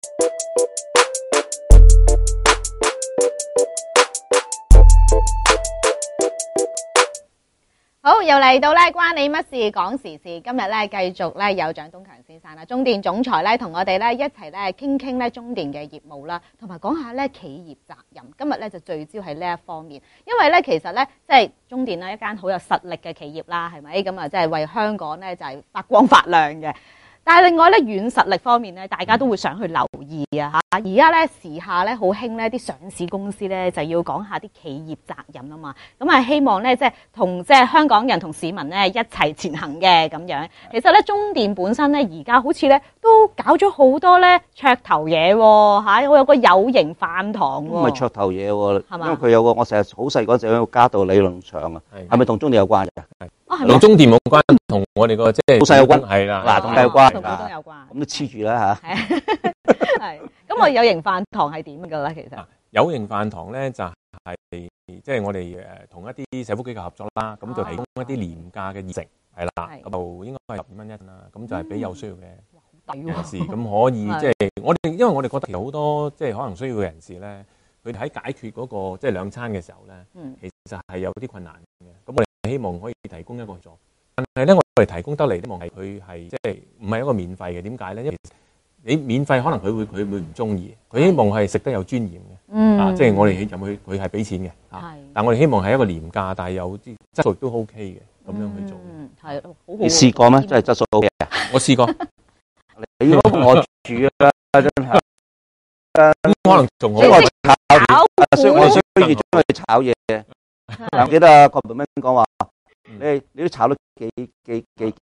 好，又嚟到咧關你乜事講時事，今日咧繼續咧有蔣東強先生啦，中電總裁咧同我哋咧一齊咧傾咧中電嘅業務啦，同埋講下咧企業責任。今日咧就聚焦喺呢一方面，因為咧其實咧即係中電咧一間好有實力嘅企業啦，係咪？咁啊即係為香港咧就係發光發亮嘅。但係另外咧軟實力方面咧，大家都會想去留意啊嚇！而家咧時下咧好興咧啲上市公司咧就要講下啲企業責任啊嘛，咁啊希望咧即係同即係香港人同市民咧一齊前行嘅咁樣。其實咧中電本身咧而家好似咧都搞咗好多咧噱頭嘢喎嚇，我有個有形飯堂喎， 唔係噱頭嘢喎， 係嘛？ 因為佢有個我成日好細嗰陣喺度嘉道理論場啊，係咪同中電有關嘅？ 同中電冇關，同我哋個即係好細有關， 係啦， 嗱同佢有關， 同股東有關， 咁都黐住啦嚇。 係，咁我有形飯堂係點㗎咧？其實有形飯堂咧就係即係我哋同一啲社福機構合作啦，咁就提供一啲廉價嘅食係啦，咁就應該係12蚊一啦，咁就係俾有需要嘅人士，咁可以即係我哋，因為我哋覺得其實好多即係可能需要嘅人士咧，佢哋喺解決嗰個即係兩餐嘅時候咧，其實係有啲困難嘅，咁我哋希望可以提供一個協助，但係咧我哋提供得嚟，希望係佢係即係唔係一個免費嘅，點解咧？因為你免費可能佢會唔中意，佢希望係食得有尊嚴嘅，即係我哋入去佢係俾錢嘅，但我哋希望係一個廉價，但係有啲質素都 OK 嘅，咁樣去做。 係，好好。 你試過咩？真係質素 OK 啊？ 我試過。 你如果我煮啦，真係。 可能仲好。 所以我需要將佢炒嘢。我記得阿郭文斌講話，你都炒得幾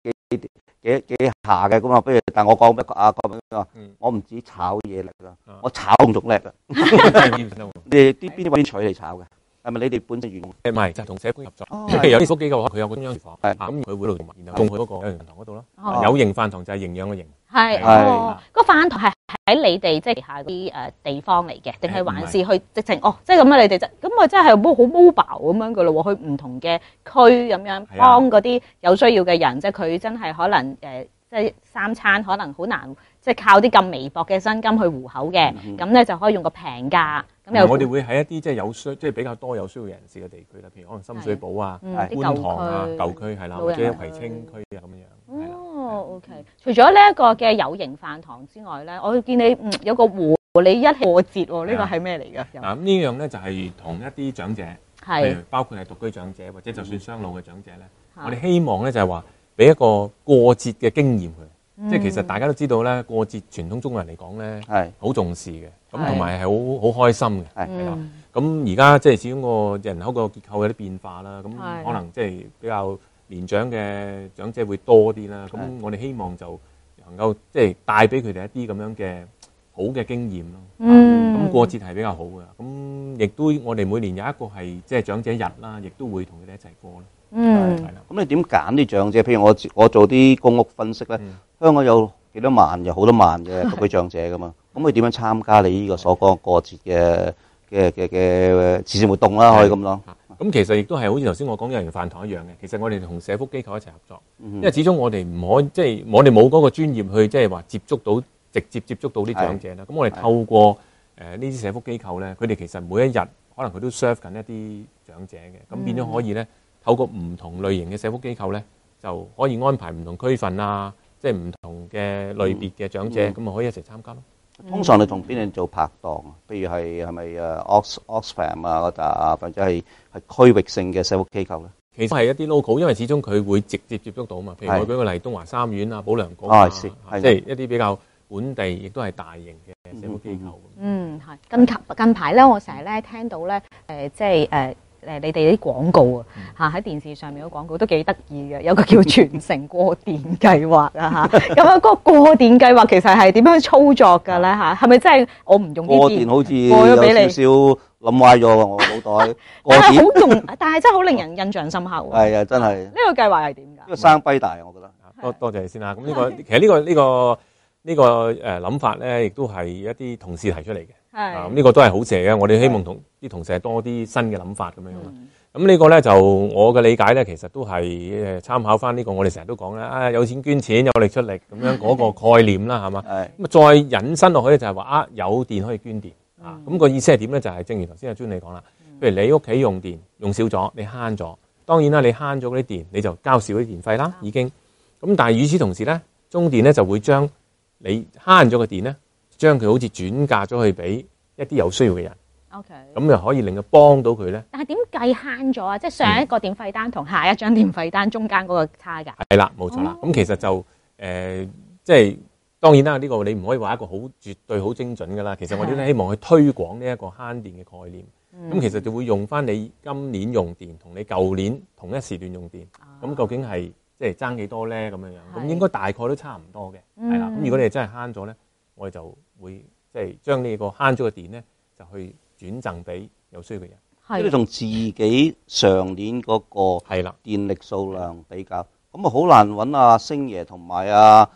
下嘅咁啊？不如，但我講俾阿郭文斌話，我唔止炒嘢力啦，我炒仲叻啊！你哋邊位取嚟炒嘅？係咪你哋本身員工？ 唔係，就係同社福合作。譬如有啲社福機構佢有個中央廚房，咁佢會度然後送去嗰個有形飯堂嗰度咯。有形飯堂就係營養嘅營。 係，個飯堂係喺你哋即係下啲地方嚟嘅，定係還是去直情即係咁樣你哋咁啊真係好 mobile 咁樣噶咯喎，去唔同嘅區咁樣幫嗰啲有需要嘅人，即係佢真係可能即係三餐可能好難，即係靠啲咁微薄嘅薪金去糊口嘅，咁咧就可以用個平價。咁我哋會喺一啲即係即係比較多有需要人士嘅地區啦，譬如可能深水埗啊、觀塘啊、舊區係啦，或者葵青區啊咁樣。 OK。除咗呢一個嘅有形飯堂之外咧，我見你有個和你一過節喎，呢個係咩嚟㗎？ 嗱咁呢樣咧就係同一啲長者，譬如包括係獨居長者或者就算雙老嘅長者咧，我哋希望咧就係話俾一個過節嘅經驗佢，即係其實大家都知道咧，過節傳統中國人嚟講咧係好重視嘅，咁同埋係好開心嘅，係啦。咁而家即係始終個人口個結構有啲變化啦，咁可能即係比較年長嘅長者會多啲啦。咁我哋希望就能夠即係帶俾佢哋一啲咁樣嘅好嘅經驗咯。咁過節係比較好嘅。咁亦都我哋每年有一個係即係長者日啦，亦都會同佢哋一齊過咯。係啦。咁你點揀啲長者？譬如我做啲公屋分析咧，香港有幾多萬，有好多萬嘅獨居長者噶嘛。咁佢點樣參加你呢個所講過節嘅慈善活動啦？可以咁講。 咁其實亦都係好似頭先我講有形飯堂一樣嘅。其實我哋同社福機構一齊合作，因為始終我哋唔可以即係我哋冇嗰個專業去即係話直接接觸到啲長者啦。咁我哋透過呢啲社福機構咧，佢哋其實每一日可能佢都 serve 緊一啲長者嘅，咁變咗可以咧透過唔同類型嘅社福機構咧，就可以安排唔同區份啊，即係唔同嘅類別嘅長者，咁啊可以一齊參加咯。 通常你同邊人做拍檔啊？譬如係咪Oxfam 啊嗰笪，或者係區域性嘅社福機構咧？ 其實係一啲 local， 因為始終佢會直接接觸到嘛。譬如我舉個例，東華三院啊、保良局即係一啲比較本地，亦都係大型嘅社福機構。 係近排咧，我成日咧聽到咧即係你哋啲廣告喺電視上面嘅廣告都幾得意嘅，有個叫全城過電計劃啊嚇，咁嗰個過電計劃其實係點樣操作㗎咧嚇？係咪真係我唔用啲電過電好似有少少諗歪咗喎，我腦袋過電好用，但係真係好令人印象深刻喎。 係啊，真係。 呢個計劃係點㗎？ 呢個生跛大，我覺得。 多謝你先啦。咁其實呢個諗法咧，亦都係一啲同事提出嚟嘅。咁呢個都係好謝嘅。我哋希望同啲同事係多啲新嘅諗法咁樣。 咁呢個咧就我嘅理解咧，其實都係參考翻呢個我哋成日都講啦，有錢捐錢，有力出力咁樣嗰個概念啦，係嘛？咁再引申落去咧就係話有電可以捐電啊。咁個意思係點咧？就係正如頭先阿專你講啦，譬如你屋企用電用少咗，你慳咗，當然啦，你慳咗嗰啲電，你就交少啲電費啦，已經。咁但係與此同時咧，中電咧就會將你慳咗嘅電咧，將佢好似轉嫁咗去俾一啲有需要嘅人。 OK， 咁就可以令佢幫到佢咧。 但係點計慳咗啊？即係上一個電費單同下一張電費單中間嗰個差價。 係啦，冇錯啦。咁其實就即係當然啦，呢個你唔可以話一個好絕對好精準㗎啦。其實我哋都希望去推廣呢一個慳電嘅概念。咁其實就會用翻你今年用電同你舊年同一時段用電，咁究竟係即係爭幾多咧？咁樣樣，咁應該大概都差唔多嘅，係啦。咁如果你真係慳咗咧，我哋就會即係將呢個慳咗嘅電咧，就去轉贈俾有需要嘅人。 即係同自己上年嗰個係啦電力數量比較，咁啊好難揾阿星爺同埋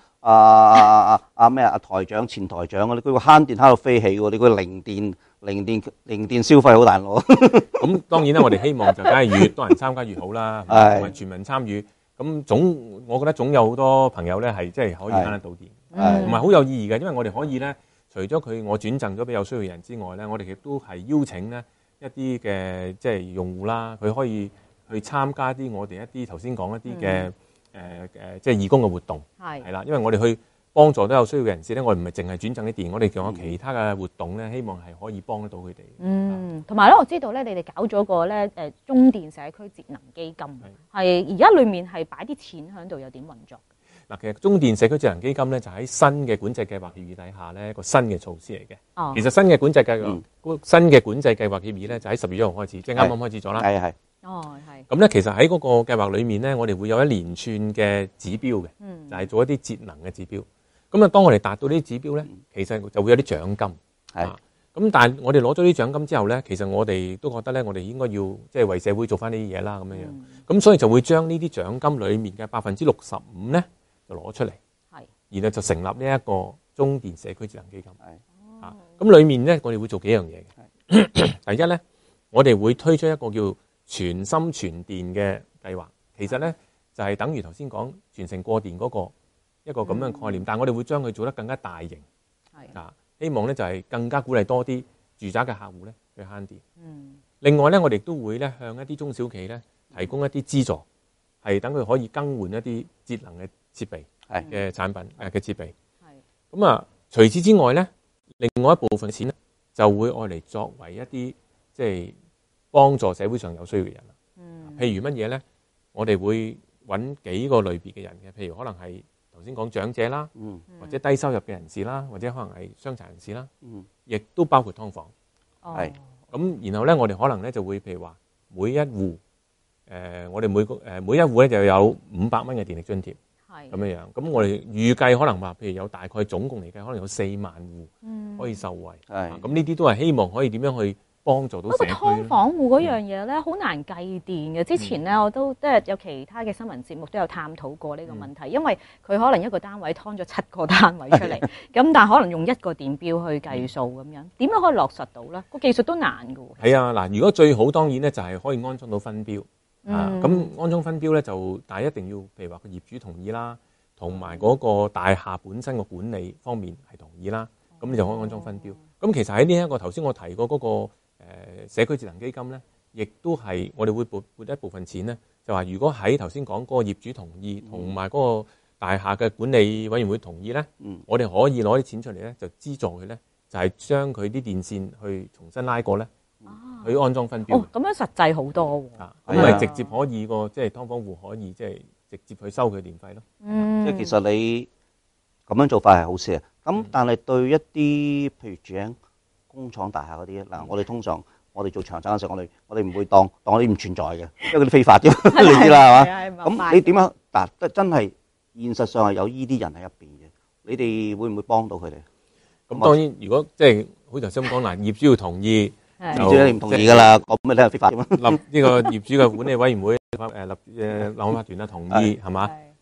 咩台長前台長嗰啲，佢個慳電慳到飛起喎，你個零電消費好難攞。 咁當然啦，我哋希望就梗係越多人參加越好啦，同埋全民參與。咁我覺得總有好多朋友咧係即係可以慳得到電，同埋好有意義嘅，因為我哋可以咧，除咗我轉贈咗俾有需要嘅人之外咧，我哋亦都係邀請咧一啲嘅即係用戶啦，佢可以去參加啲我哋一啲頭先講一啲嘅即係義工嘅活動，係啦，因為我哋去幫助都有需要嘅人士咧，我哋唔係淨係轉贈啲電，我哋仲有其他嘅活動咧，希望係可以幫得到佢哋。 同埋咧，我知道咧，你哋搞咗個咧中電社區節能基金，係而家裡面係擺啲錢喺度，又點運作？ 嗱，其實中電社區節能基金咧，就喺新嘅管制計劃協議底下咧，一個新嘅措施嚟嘅。其實新嘅管制計劃協議咧，就喺10月1號開始，即係啱啱開始咗啦。 係。 咁咧，其實喺嗰個計劃裏面咧，我哋會有一連串嘅指標嘅，就係做一啲節能嘅指標。咁啊，當我哋達到呢啲指標咧，其實就會有啲獎金。咁但係我哋攞咗啲獎金之後咧，其實我哋都覺得咧，我哋應該要即係為社會做翻呢啲嘢啦，咁樣樣。咁所以就會將呢啲獎金裡面嘅65%咧，就攞出嚟。然後就成立呢一個中電社區節能基金。咁裡面咧，我哋會做幾樣嘢嘅。第一咧，我哋會推出一個叫全心全電嘅計劃，其實咧就係等於頭先講全城過電嗰個一個咁樣嘅概念，但係我哋會將佢做得更加大型，希望咧就係更加鼓勵多啲住宅嘅客戶咧去慳電。另外咧，我哋都會咧向一啲中小企咧提供一啲資助，係等佢可以更換一啲節能嘅設備嘅產品嘅設備。咁啊，除此之外咧，另外一部分錢咧就會愛嚟作為一啲即係幫助社會上有需要嘅人啦。譬如乜嘢咧？我哋會揾幾個類別嘅人嘅，譬如可能係頭先講長者啦，或者低收入嘅人士啦，或者可能係傷殘人士啦，亦都包括劏房。咁然後咧，我哋可能咧就會譬如話每一戶我哋每一戶咧就有500蚊嘅電力津貼，咁樣樣。咁我哋預計可能話，譬如有大概總共嚟計，可能有4萬戶可以受惠。咁呢啲都係希望可以點樣去幫助到社區。 不過劏房戶嗰樣嘢咧，好難計電嘅。之前咧，我都即係有其他嘅新聞節目都有探討過呢個問題，因為佢可能一個單位劏咗7個單位出嚟，咁但係可能用1個電錶去計數咁樣，點樣可以落實到咧？個技術都難㗎喎。 係啊，嗱，如果最好當然咧就係可以安裝到分錶。咁安裝分錶咧就，但係一定要譬如話個業主同意啦，同埋嗰個大廈本身個管理方面係同意啦，咁你就可以安裝分錶。咁其實喺呢一個頭先我提過嗰個社區節能基金咧，亦都係我哋會撥一部分錢咧，就話如果喺頭先講嗰個業主同意，同埋嗰個大廈嘅管理委員會同意咧，我哋可以攞啲錢出嚟咧，就資助佢咧，就係將佢啲電線去重新拉過咧，去安裝分錶。 咁樣實際好多喎。 咁咪直接可以即係劏房戶可以即係直接去收佢電費咯。 即係其實你咁樣做法係好事啊。咁但係對一啲譬如住喺工廠大廈嗰啲嗱，我哋通常我哋做長產嘅時候，我哋唔會當嗰啲唔存在嘅，因為嗰啲非法嘅，你知啦係嘛？咁你點樣嗱？真係現實上係有依啲人喺入邊嘅，你哋會唔會幫到佢哋？ 咁當然，如果即係好似頭先咁講嗱，業主要同意， 業主你唔同意㗎啦，咁咪你係非法嘅嘛？ 立呢個業主嘅管理委員會立法團啊同意係嘛？咁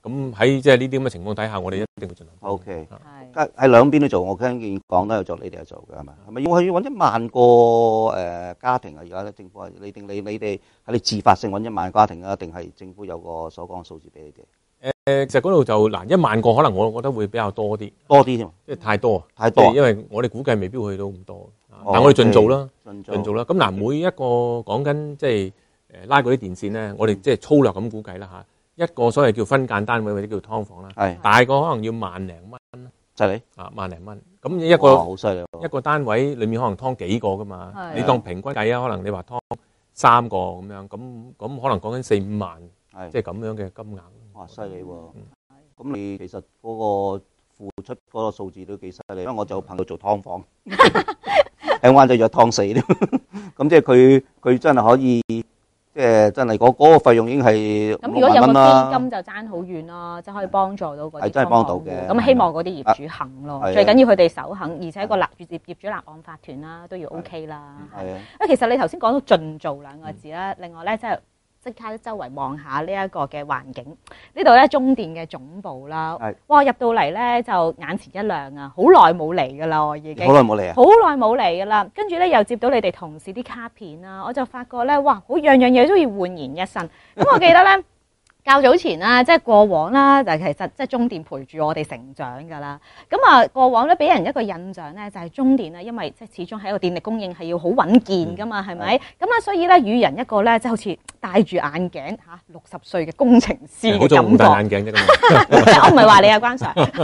咁喺即係呢啲咁嘅情況底下，我哋一定會盡量幫。 OK， 係喺兩邊都做，我聽見講都有做，你哋有做嘅係咪？係咪要揾1萬個家庭啊？而家咧政府係你哋係你自發性揾1萬家庭啊，定係政府有個所講嘅數字俾你哋？ 其實嗰度就嗱1萬個可能我覺得會比較多啲， 多啲添， 即係太多， 太多即係因為我哋估計未必會去到咁多，但我哋盡做啦，盡做啦。咁嗱，每一個講緊即係拉嗰啲電線咧，我哋即係粗略咁估計啦嚇，一個所謂叫分間單位或者叫劏房啦， 係大個可能要萬零蚊啦， 就係你啊萬零蚊。咁一個好犀利喎， 一個單位裡面可能劏幾個噶嘛， 係你當平均計啊，可能你話劏3個咁樣，咁可能講緊4-5萬， 係即係咁樣嘅金額。 哇犀利喎！咁你其實嗰個付出嗰個數字都幾犀利，因為我就朋友做劏房，喺灣仔約劏死添，咁即係佢真係可以，即係真係嗰個費用已經係咁，如果有個 6萬蚊啦基金就爭好遠咯，即係可以幫助到嗰啲係真係幫到嘅劏房戶咁希望嗰啲業主肯咯， 係啊最緊要佢哋首肯，而且個業主立案法團啦都要 OK 啦。 係啊， 其實你頭先講到盡做兩個字啦，另外咧即刻周圍望下呢一個嘅環境，呢度咧中電嘅總部啦係， 哇入到嚟咧就眼前一亮啊！好耐冇嚟噶啦，我已經好耐冇嚟啊！ 好耐冇嚟噶啦，跟住咧又接到你哋同事啲卡片啦，我就發覺咧，哇，好樣樣嘢都要煥然一新。咁我記得咧，較早前啦，即係過往啦，就其實即係中電陪住我哋成長㗎啦。咁啊，過往咧俾人一個印象咧，就係中電咧，因為即係始終喺個電力供應係要好穩健㗎嘛，係咪？咁啊，所以咧與人一個咧，即係好似戴住眼鏡嚇60歲嘅工程師嘅好似唔戴感覺。 眼鏡啫咁。 我唔係話你啊，關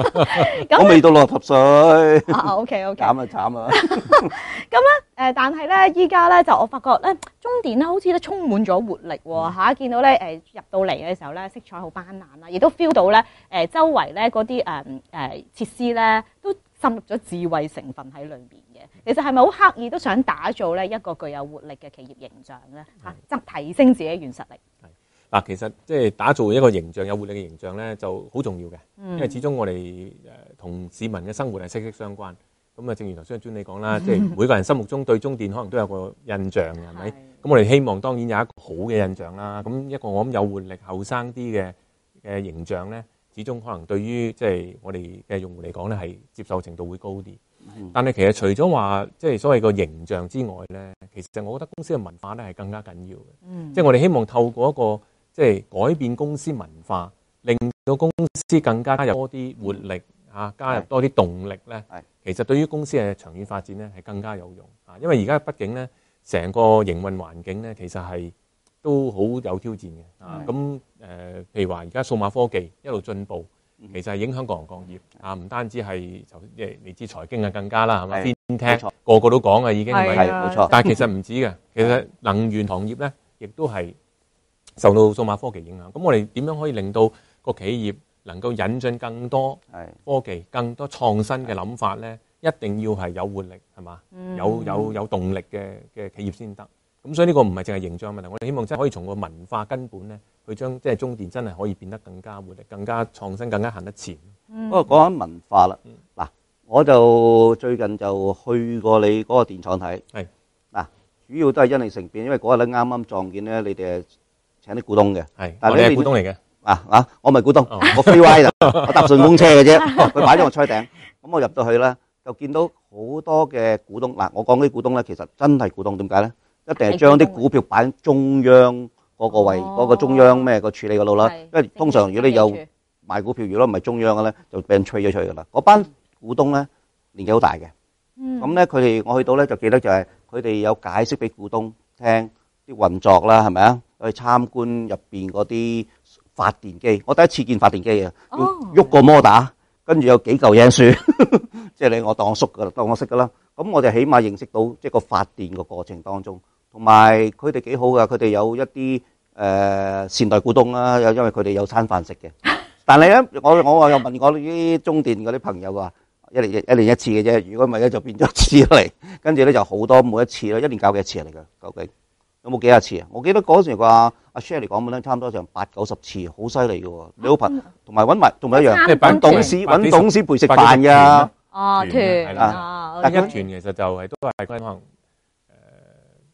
Sir。 我未到60歲， OK。 慘啊慘啊！ 但係咧，依家咧就我發覺咧，中電咧好似咧充滿咗活力喎嚇，見到咧入到嚟嘅時候咧，色彩好斑斕啦，亦都 feel 到咧周圍咧嗰啲設施咧都滲入咗智慧成分喺裏面嘅。其實係咪好刻意都想打造咧一個具有活力嘅企業形象咧嚇，提升自己軟實力？ 嗱，其實即係打造一個形象有活力嘅形象咧，就好重要嘅，因為始終我哋同市民嘅生活係息息相關。咁啊，正如頭先阿尊你講啦，即係每個人心目中對中電可能都有個印象嘅，係咪？咁我哋希望當然有一個好嘅印象啦。咁一個我諗有活力、後生啲嘅形象咧，始終可能對於即係我哋嘅用戶嚟講咧，係接受程度會高啲。但係其實除咗話即係所謂個形象之外咧，其實我覺得公司嘅文化咧係更加緊要嘅。即係我哋希望透過一個即係改變公司文化，令到公司更加有多啲活力嚇，加入多啲動力咧。其實對於公司嘅長遠發展咧係更加有用啊！因為而家畢竟咧，成個營運環境咧其實係都好有挑戰嘅啊！咁譬如話而家數碼科技一路進步，其實係影響各行各業啊！唔單止係就即係你知財經啊更加啦，係咪？FinTech個個都講啊，已經係冇錯。 但係其實唔止嘅，其實能源行業咧亦都係受到數碼科技影響。咁我哋點樣可以令到個企業能夠引進更多科技、更多創新嘅諗法咧，一定要係有活力，係嘛？有動力嘅企業先得。咁所以呢個唔係淨係形象問題，我哋希望真係可以從個文化根本咧，去將即係中電真係可以變得更加活力、更加創新、更加行得前。 不過講緊文化啦，嗱，我就最近就去過你嗰個電廠睇。 係嗱，主要都係因利乘便，因為嗰日咧啱啱撞見咧，你哋係請啲股東嘅。 係，我哋係股東嚟嘅。 我唔係股東，我飛歪啦，我搭順風車嘅啫。佢擺咗我車頂，咁我入到去咧，就見到好多嘅股東。嗱，我講啲股東咧，其實真係股東，點解咧？一定係將啲股票擺喺中央嗰個位，嗰個中央咩個處理嗰度啦。因為通常如果你有買股票，如果唔係中央嘅咧，就俾人吹咗出去噶啦。嗰班股東咧年紀好大嘅，咁咧佢哋我去到咧就記得就係佢哋有解釋俾股東聽啲運作啦，係咪啊？去參觀入邊嗰啲發電機，我第一次見發電機啊！喐個摩打，跟住有幾嚿嘢書，即係我當我熟噶啦，當我識噶啦。咁我哋起碼認識到即係個發電個過程當中，同埋佢哋幾好噶，佢哋有一啲善待股東啦，因為佢哋有餐飯食嘅。但係咧，我又問我啲中電嗰啲朋友話，一年一次嘅啫，如果唔係咧就變咗次嚟，跟住咧就好多每一次啦，一年搞幾多次嚟㗎？究竟有冇幾廿次啊？我記得嗰時話阿 Shirley 講咧，差唔多成80-90次，好犀利嘅喎。你好朋同埋揾埋仲有一樣，揾董事陪食飯㗎。 團係啦，但一團其實就係都係可能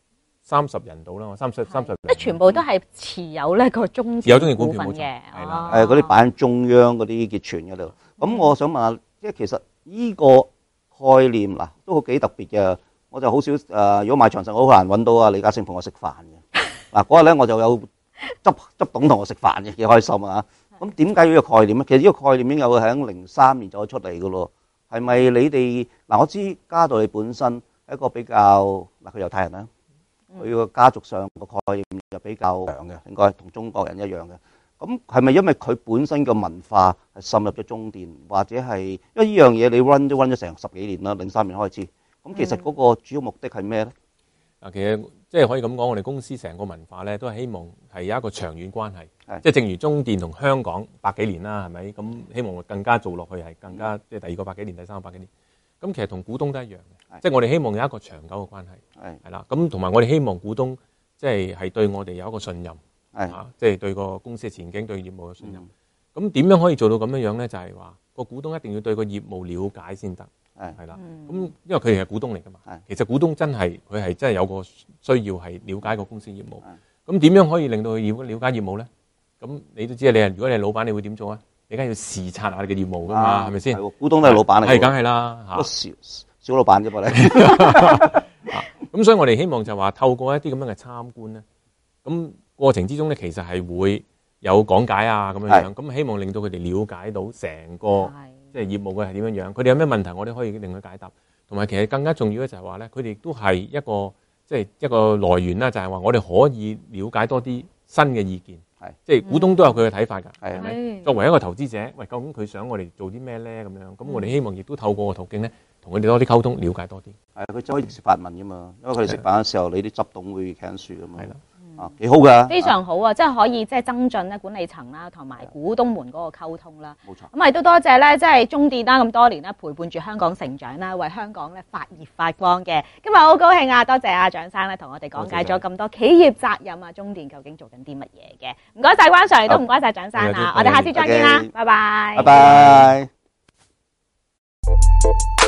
30人到啦，我30人。 即係全部都係持有呢個中持有中電股股票冇錯份嘅， 係啦嗰啲擺喺中央嗰啲結存嗰度。咁我想問下，即係其實呢個概念嗱都幾特別嘅。我就好少如果買長實，我好難揾到啊李嘉誠同我食飯嘅。嗱嗰日咧我就有執董同我食飯嘅，幾開心啊！咁點解要呢個概念咧？其實呢個概念已經有喺03年就出嚟嘅咯。係咪你哋嗱？我知嘉道理本身係一個比較嗱，佢猶太人啦，佢個家族上個概念就比較強嘅，應該同中國人一樣嘅。咁係咪因為佢本身嘅文化係滲入咗中電，或者係因為呢樣嘢你 run 咗成10幾年啦，03年開始。咁其實嗰個主要目的係咩咧？ 其實即係可以咁講，我哋公司成個文化咧，都係希望係有一個長遠關係。即係正如中電同香港百幾年啦，係咪？咁希望更加做落去係更加即係第二個百幾年、第三個百幾年。咁其實同股東都一樣嘅，即係我哋希望有一個長久嘅關係。係啦，咁同埋我哋希望股東即係對我哋有一個信任。即係對個公司嘅前景、對業務嘅信任。咁點樣可以做到咁樣咧？就係話個股東一定要對個業務了解先得。係啦，咁因為佢哋係股東嚟噶嘛，其實股東真係佢係真係有個需要係了解個公司業務。咁點樣可以令到佢了解業務咧？咁你都知啊，如果你係老闆，你會點做啊？你梗係要視察下你嘅業務噶嘛，係咪先？ 股東都係老闆嚟， 係梗係啦， 小老闆啫嘛你。 咁所以我哋希望就話透過一啲咁樣嘅參觀咧，咁過程之中咧，其實係會有講解啊咁樣樣，咁希望令到佢哋了解到成個。即係業務嘅係點樣樣，佢哋有咩問題，我哋可以令佢解答。同埋其實更加重要嘅就係話咧，佢哋都係一個即係一個來源啦，就係話我哋可以了解多啲新嘅意見。即係股東都有佢嘅睇法㗎，係咪？作為一個投資者，喂，究竟佢想我哋做啲咩咧？咁樣咁我哋希望亦都透過個途徑咧，同佢哋多啲溝通，了解多啲。 佢就可以食發問㗎嘛，因為佢哋食飯嘅時候，你啲執董會傾樹㗎嘛。係啦。幾好㗎， 非常好啊！即係可以即係增進咧管理層啦，同埋股東們嗰個溝通啦。 冇錯。 咁亦都多謝咧，即係中電啦咁多年咧陪伴住香港成長啦，為香港咧發熱發光嘅。今日好高興啊！多謝阿蔣生咧同我哋講解咗咁多企業責任啊，中電究竟做緊啲乜嘢嘅？唔該晒關 Sir，亦都唔該晒蔣生啊！我哋下次再見啦，拜拜。 拜拜。